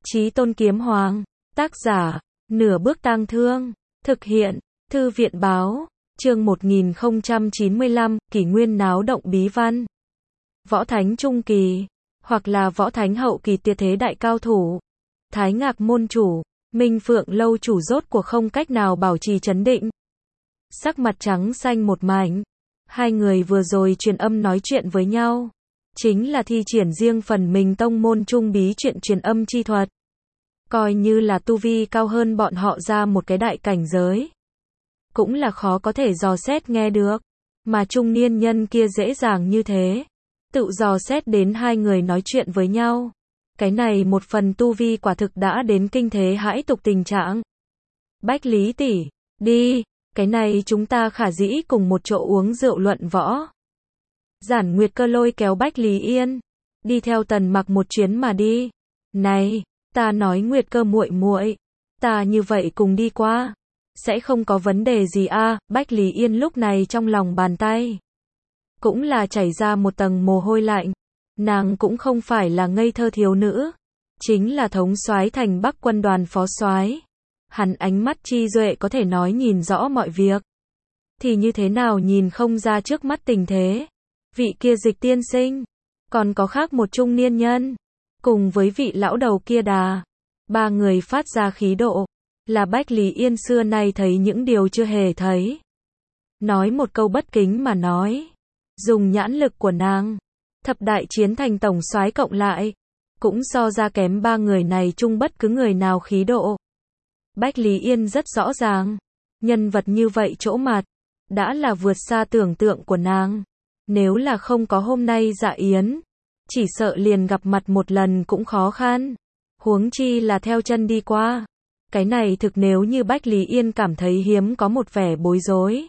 Chí Tôn Kiếm Hoàng. Tác giả, Nửa Bước Tang Thương. Thực hiện, Thư viện Báo. Chương 1095, Kỷ Nguyên náo động bí văn. Võ Thánh Trung Kỳ, hoặc là Võ Thánh Hậu Kỳ tuyệt thế đại cao thủ. Thái Ngạc Môn Chủ, Minh Phượng Lâu Chủ rốt cuộc không cách nào bảo trì trấn định. Sắc mặt trắng xanh một mảnh. Hai người vừa rồi truyền âm nói chuyện với nhau. Chính là thi triển riêng phần mình tông môn trung bí chuyện truyền âm chi thuật. Coi như là tu vi cao hơn bọn họ ra một cái đại cảnh giới. Cũng là khó có thể dò xét nghe được. Mà trung niên nhân kia dễ dàng như thế. Tự dò xét đến hai người nói chuyện với nhau. Cái này một phần tu vi quả thực đã đến kinh thế hãi tục tình trạng. Bách Lý tỷ, đi, cái này chúng ta khả dĩ cùng một chỗ uống rượu luận võ. Giản Nguyệt Cơ lôi kéo Bách Lý Yên, đi theo Tần Mặc một chuyến mà đi. Này, ta nói Nguyệt Cơ muội muội, ta như vậy cùng đi qua, sẽ không có vấn đề gì a? Bách Lý Yên lúc này trong lòng bàn tay cũng là chảy ra một tầng mồ hôi lạnh. Nàng cũng không phải là ngây thơ thiếu nữ, chính là thống soái thành Bắc quân đoàn phó soái. Hắn ánh mắt chi duệ có thể nói nhìn rõ mọi việc. Thì như thế nào nhìn không ra trước mắt tình thế. Vị kia Dịch tiên sinh, còn có khác một trung niên nhân, cùng với vị lão đầu kia đà. Ba người phát ra khí độ, là Bách Lý Yên xưa nay thấy những điều chưa hề thấy. Nói một câu bất kính mà nói, dùng nhãn lực của nàng, thập đại chiến thành tổng soái cộng lại, cũng so ra kém ba người này chung bất cứ người nào khí độ. Bách Lý Yên rất rõ ràng, nhân vật như vậy chỗ mặt, đã là vượt xa tưởng tượng của nàng. Nếu là không có hôm nay dạ yến, chỉ sợ liền gặp mặt một lần cũng khó khăn. Huống chi là theo chân đi qua. Cái này thực nếu như Bách Lý Yên cảm thấy hiếm có một vẻ bối rối.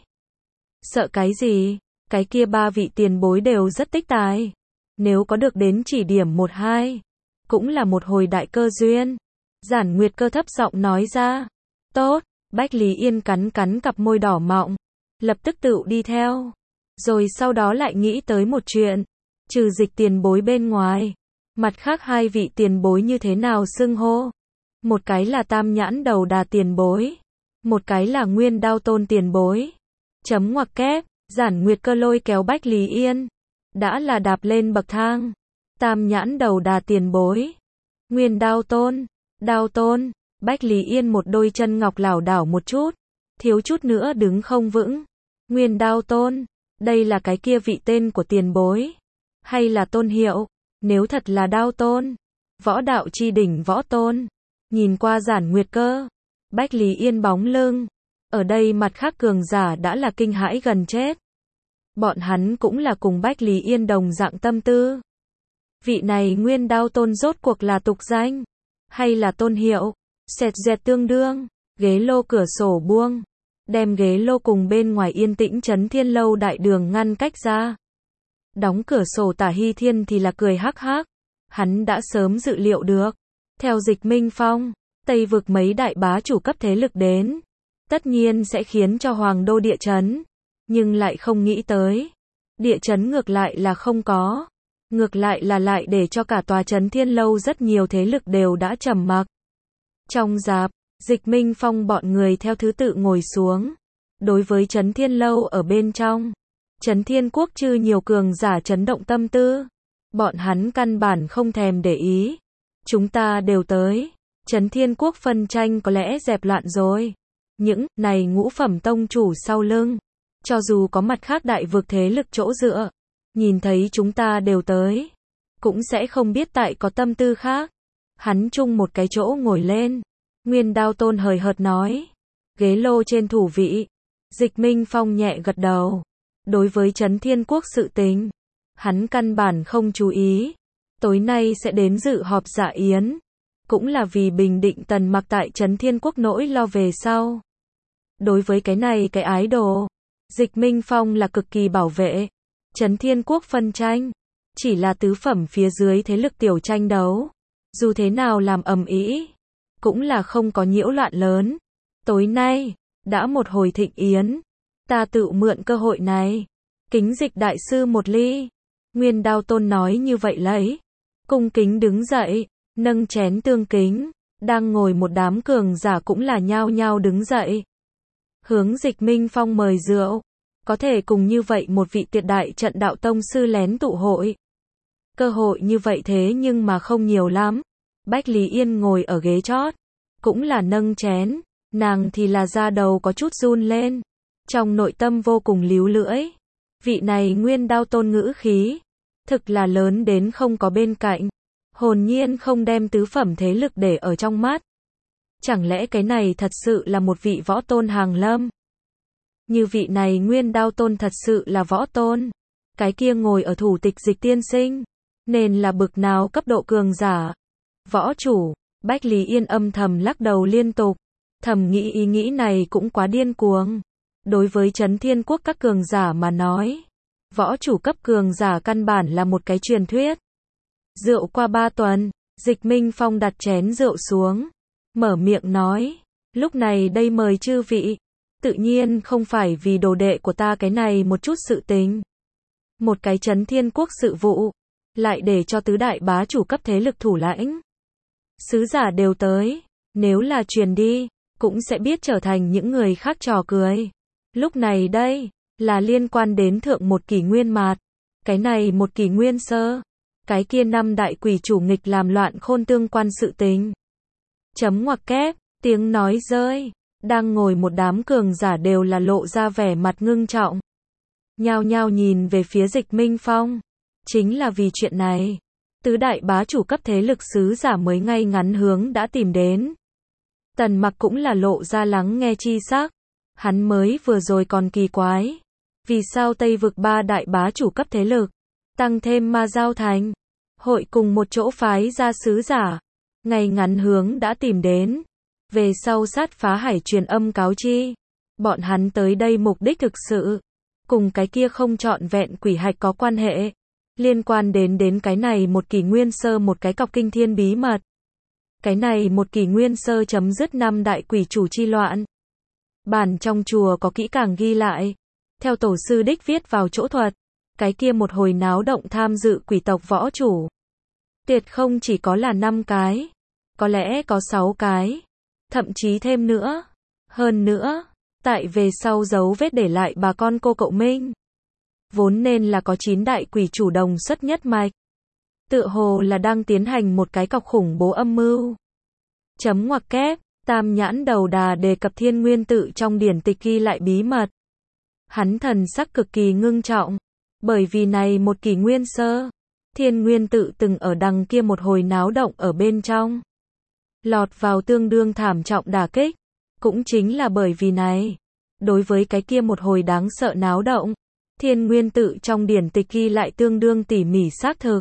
Sợ cái gì? Cái kia ba vị tiền bối đều rất tích tài. Nếu có được đến chỉ điểm một hai, cũng là một hồi đại cơ duyên. Giản Nguyệt Cơ thấp giọng nói ra. Tốt, Bách Lý Yên cắn cắn cặp môi đỏ mọng, lập tức tự đi theo. Rồi sau đó lại nghĩ tới một chuyện, trừ Dịch tiền bối bên ngoài, mặt khác hai vị tiền bối như thế nào xưng hô? Một cái là Tam Nhãn Đầu Đà tiền bối, một cái là Nguyên Đao Tôn tiền bối. Chấm ngoặc kép, Giản Nguyệt Cơ lôi kéo Bách Lý Yên, đã là đạp lên bậc thang. Tam Nhãn Đầu Đà tiền bối, Nguyên Đao Tôn, Bách Lý Yên một đôi chân ngọc lảo đảo một chút, thiếu chút nữa đứng không vững. Nguyên Đao Tôn, đây là cái kia vị tên của tiền bối, hay là tôn hiệu? Nếu thật là Đao Tôn, võ đạo chi đỉnh võ tôn. Nhìn qua Giản Nguyệt Cơ, Bách Lý Yên bóng lưng, ở đây mặt khác cường giả đã là kinh hãi gần chết. Bọn hắn cũng là cùng Bách Lý Yên đồng dạng tâm tư. Vị này Nguyên Đao Tôn rốt cuộc là tục danh, hay là tôn hiệu? Xẹt dẹt tương đương, ghế lô cửa sổ buông, đem ghế lô cùng bên ngoài yên tĩnh Chấn Thiên Lâu đại đường ngăn cách ra. Đóng cửa sổ Tả Hy Thiên thì là cười hắc hắc. Hắn đã sớm dự liệu được. Theo Dịch Minh Phong, Tây vực mấy đại bá chủ cấp thế lực đến, tất nhiên sẽ khiến cho Hoàng Đô địa chấn. Nhưng lại không nghĩ tới. Địa chấn ngược lại là không có. Ngược lại là lại để cho cả tòa Chấn Thiên Lâu rất nhiều thế lực đều đã trầm mặc. Trong dạp, Dịch Minh Phong bọn người theo thứ tự ngồi xuống. Đối với Chấn Thiên Lâu ở bên trong, Chấn Thiên Quốc chư nhiều cường giả chấn động tâm tư. Bọn hắn căn bản không thèm để ý. Chúng ta đều tới. Chấn Thiên Quốc phân tranh có lẽ dẹp loạn rồi. Những này ngũ phẩm tông chủ sau lưng, cho dù có mặt khác đại vực thế lực chỗ dựa, nhìn thấy chúng ta đều tới, cũng sẽ không biết tại có tâm tư khác. Hắn chung một cái chỗ ngồi lên. Nguyên Đao Tôn hời hợt nói. Ghế lô trên thủ vị. Dịch Minh Phong nhẹ gật đầu. Đối với Chấn Thiên Quốc sự tình, hắn căn bản không chú ý. Tối nay sẽ đến dự họp dạ yến, cũng là vì bình định Tần Mặc tại Chấn Thiên Quốc nỗi lo về sau. Đối với cái này cái ái đồ, Dịch Minh Phong là cực kỳ bảo vệ. Chấn Thiên Quốc phân tranh, chỉ là tứ phẩm phía dưới thế lực tiểu tranh đấu. Dù thế nào làm ầm ĩ, cũng là không có nhiễu loạn lớn. Tối nay, đã một hồi thịnh yến, ta tự mượn cơ hội này, kính Dịch đại sư một ly. Nguyên Đao Tôn nói như vậy lấy, cung kính đứng dậy, nâng chén tương kính, đang ngồi một đám cường giả cũng là nhao nhao đứng dậy. Hướng Dịch Minh Phong mời rượu, có thể cùng như vậy một vị tuyệt đại trận đạo tông sư lén tụ hội. Cơ hội như vậy thế nhưng mà không nhiều lắm. Bách Lý Yên ngồi ở ghế chót, cũng là nâng chén, nàng thì là da đầu có chút run lên, trong nội tâm vô cùng líu lưỡi. Vị này Nguyên Đao Tôn ngữ khí, thực là lớn đến không có bên cạnh, hồn nhiên không đem tứ phẩm thế lực để ở trong mắt. Chẳng lẽ cái này thật sự là một vị võ tôn hàng lâm? Như vị này Nguyên Đao Tôn thật sự là võ tôn, cái kia ngồi ở thủ tịch Dịch tiên sinh, nên là bực nào cấp độ cường giả? Võ chủ, Bách Lý Yên âm thầm lắc đầu liên tục, thầm nghĩ ý nghĩ này cũng quá điên cuồng. Đối với Chấn Thiên Quốc các cường giả mà nói, võ chủ cấp cường giả căn bản là một cái truyền thuyết. Rượu qua 3 tuần, Dịch Minh Phong đặt chén rượu xuống, mở miệng nói, lúc này đây mời chư vị, tự nhiên không phải vì đồ đệ của ta cái này một chút sự tình. Một cái Chấn Thiên Quốc sự vụ, lại để cho tứ đại bá chủ cấp thế lực thủ lãnh. Sứ giả đều tới, nếu là truyền đi, cũng sẽ biết trở thành những người khác trò cười. Lúc này đây, là liên quan đến thượng một kỷ nguyên mạt, cái này một kỷ nguyên sơ, cái kia 5 đại quỷ chủ nghịch làm loạn khôn tương quan sự tình. Chấm ngoặc kép, tiếng nói rơi, đang ngồi một đám cường giả đều là lộ ra vẻ mặt ngưng trọng. Nhao nhao nhìn về phía Dịch Minh Phong, chính là vì chuyện này, tứ đại bá chủ cấp thế lực sứ giả mới ngay ngắn hướng đã tìm đến. Tần Mặc cũng là lộ ra lắng nghe chi sắc, hắn mới vừa rồi còn kỳ quái, vì sao Tây vực 3 đại bá chủ cấp thế lực, tăng thêm Ma Giao Thành, hội cùng một chỗ phái ra sứ giả, ngay ngắn hướng đã tìm đến, về sau sát phá hải truyền âm cáo chi, bọn hắn tới đây mục đích thực sự, cùng cái kia không trọn vẹn quỷ hạch có quan hệ, liên quan đến cái này một kỷ nguyên sơ một cái cọc kinh thiên bí mật. Cái này một kỷ nguyên sơ chấm dứt 5 đại quỷ chủ chi loạn. Bản trong chùa có kỹ càng ghi lại, theo tổ sư đích viết vào chỗ thuật, cái kia một hồi náo động tham dự quỷ tộc võ chủ. Tuyệt không chỉ có là 5 cái, có lẽ có 6 cái, thậm chí thêm nữa. Hơn nữa, tại về sau dấu vết để lại bà con cô cậu Minh. Vốn nên là có 9 đại quỷ chủ đồng xuất nhất mạch. Tựa hồ là đang tiến hành một cái cọc khủng bố âm mưu. Chấm ngoặc kép, Tam Nhãn Đầu Đà đề cập Thiên Nguyên Tự trong điển tịch ghi lại bí mật. Hắn thần sắc cực kỳ ngưng trọng, bởi vì này một kỷ nguyên sơ, Thiên Nguyên Tự từng ở đằng kia một hồi náo động ở bên trong, lọt vào tương đương thảm trọng đả kích, cũng chính là bởi vì này, đối với cái kia một hồi đáng sợ náo động, Thiên Nguyên Tự trong điển tịch ghi lại tương đương tỉ mỉ xác thực.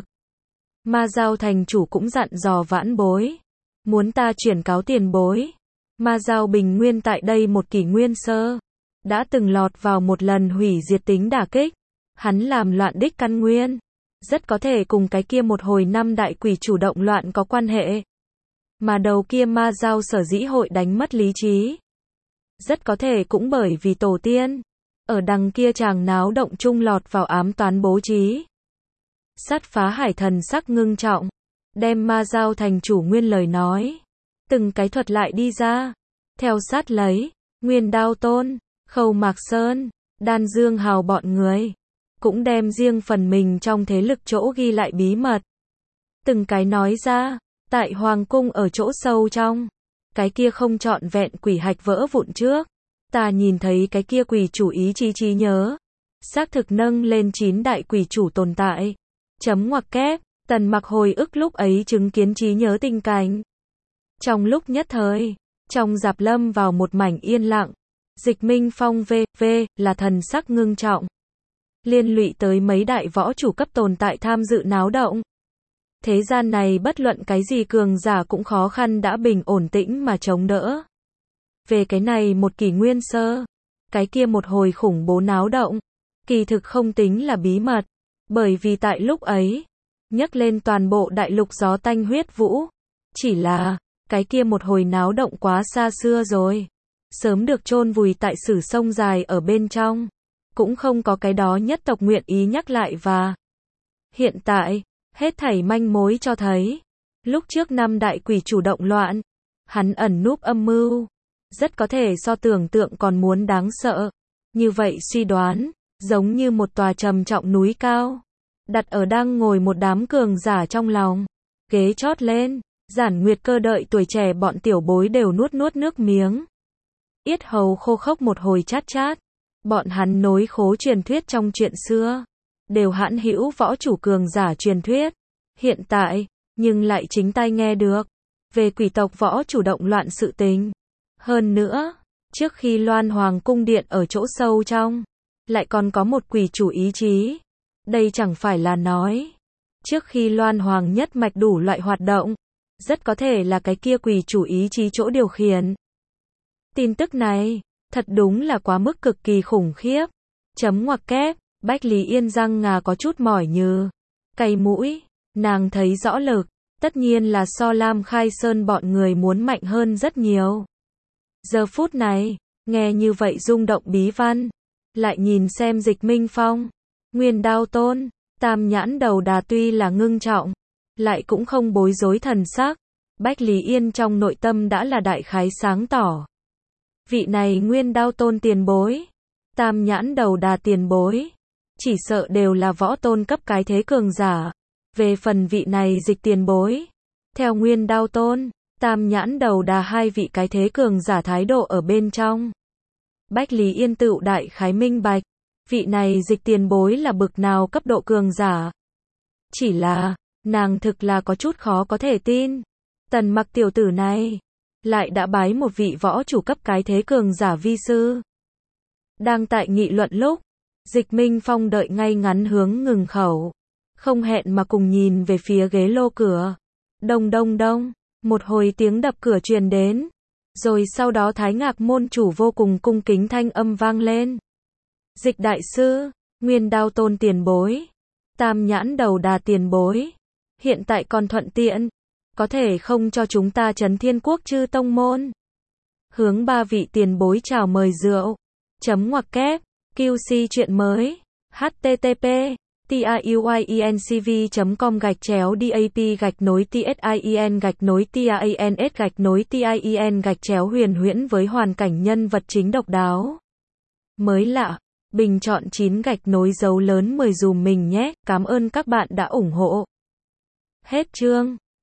Ma Giao thành chủ cũng dặn dò vãn bối, muốn ta chuyển cáo tiền bối. Ma Giao bình nguyên tại đây một kỷ nguyên sơ, đã từng lọt vào một lần hủy diệt tính đả kích, hắn làm loạn đích căn nguyên, rất có thể cùng cái kia một hồi 5 đại quỷ chủ động loạn có quan hệ. Mà đầu kia Ma Giao sở dĩ hội đánh mất lý trí, rất có thể cũng bởi vì tổ tiên, ở đằng kia chàng náo động chung lọt vào ám toán bố trí. Sát phá hải thần sắc ngưng trọng, đem Ma Giao thành chủ nguyên lời nói, từng cái thuật lại đi ra, theo sát lấy, Nguyên Đao Tôn, Khâu Mạc Sơn, Đan Dương Hào bọn người, cũng đem riêng phần mình trong thế lực chỗ ghi lại bí mật. Từng cái nói ra, tại Hoàng Cung ở chỗ sâu trong, cái kia không trọn vẹn quỷ hạch vỡ vụn trước, ta nhìn thấy cái kia quỷ chủ ý chí trí nhớ, xác thực nâng lên 9 đại quỷ chủ tồn tại. Chấm ngoặc kép, Tần Mặc hồi ức lúc ấy chứng kiến trí nhớ tình cảnh. Trong lúc nhất thời, trong dạp lâm vào một mảnh yên lặng, Dịch Minh Phong là thần sắc ngưng trọng. Liên lụy tới mấy đại võ chủ cấp tồn tại tham dự náo động. Thế gian này bất luận cái gì cường giả cũng khó khăn đã bình ổn tĩnh mà chống đỡ. Về cái này một kỷ nguyên sơ, cái kia một hồi khủng bố náo động, kỳ thực không tính là bí mật, bởi vì tại lúc ấy, nhấc lên toàn bộ đại lục gió tanh huyết vũ, chỉ là, cái kia một hồi náo động quá xa xưa rồi, sớm được chôn vùi tại sử sông dài ở bên trong, cũng không có cái đó nhất tộc nguyện ý nhắc lại và hiện tại, hết thảy manh mối cho thấy, Lúc trước năm đại quỷ chủ động loạn, hắn ẩn núp âm mưu, rất có thể so tưởng tượng còn muốn đáng sợ. Như vậy suy đoán, giống như một tòa trầm trọng núi cao, đặt ở đang ngồi một đám cường giả trong lòng. Ghế chót lên, Giản Nguyệt Cơ đợi tuổi trẻ bọn tiểu bối đều nuốt nuốt nước miếng. Yết hầu khô khốc một hồi chát chát. Bọn hắn nối khố truyền thuyết trong chuyện xưa, đều hãn hữu võ chủ cường giả truyền thuyết. Hiện tại, nhưng lại chính tai nghe được về quỷ tộc võ chủ động loạn sự tình. Hơn nữa, trước khi Loan Hoàng cung điện ở chỗ sâu trong, lại còn có một quỷ chủ ý chí. Đây chẳng phải là nói, trước khi Loan Hoàng nhất mạch đủ loại hoạt động, rất có thể là cái kia quỷ chủ ý chí chỗ điều khiển. Tin tức này, thật đúng là quá mức cực kỳ khủng khiếp. Chấm ngoặc kép, Bách Lý Yên răng ngà có chút mỏi như cay mũi, nàng thấy rõ lực, tất nhiên là so Lam Khai Sơn bọn người muốn mạnh hơn rất nhiều. Giờ phút này, nghe như vậy rung động bí văn, lại nhìn xem Dịch Minh Phong, Nguyên Đao Tôn, Tam Nhãn Đầu Đà tuy là ngưng trọng, lại cũng không bối rối thần sắc. Bách Lý Yên trong nội tâm đã là đại khái sáng tỏ. Vị này Nguyên Đao Tôn tiền bối, Tam Nhãn Đầu Đà tiền bối, chỉ sợ đều là võ tôn cấp cái thế cường giả. Về phần vị này Dịch tiền bối, theo Nguyên Đao Tôn, Tam Nhãn Đầu Đà hai vị cái thế cường giả thái độ ở bên trong. Bách Lý Yên tựu đại khái minh bạch, vị này Dịch tiền bối là bực nào cấp độ cường giả. Chỉ là, nàng thực là có chút khó có thể tin. Tần Mặc tiểu tử này, lại đã bái một vị võ chủ cấp cái thế cường giả vi sư. Đang tại nghị luận lúc, Dịch Minh Phong đợi ngay ngắn hướng ngừng khẩu, không hẹn mà cùng nhìn về phía ghế lô cửa. Đông đông đông, một hồi tiếng đập cửa truyền đến, rồi sau đó Thái Ngạc môn chủ vô cùng cung kính thanh âm vang lên. Dịch đại sư, Nguyên Đao Tôn tiền bối, Tam Nhãn Đầu Đà tiền bối, hiện tại còn thuận tiện, có thể không cho chúng ta Trấn Thiên Quốc chư tông môn hướng ba vị tiền bối chào mời rượu. Chấm ngoặc kép, QC chuyện mới, http tiuyencv.com/dap-tin-tin-huyền huyễn với hoàn cảnh nhân vật chính độc đáo. Mới lạ, bình chọn 9 dấu lớn 10 dùm mình nhé, cảm ơn các bạn đã ủng hộ. Hết chương.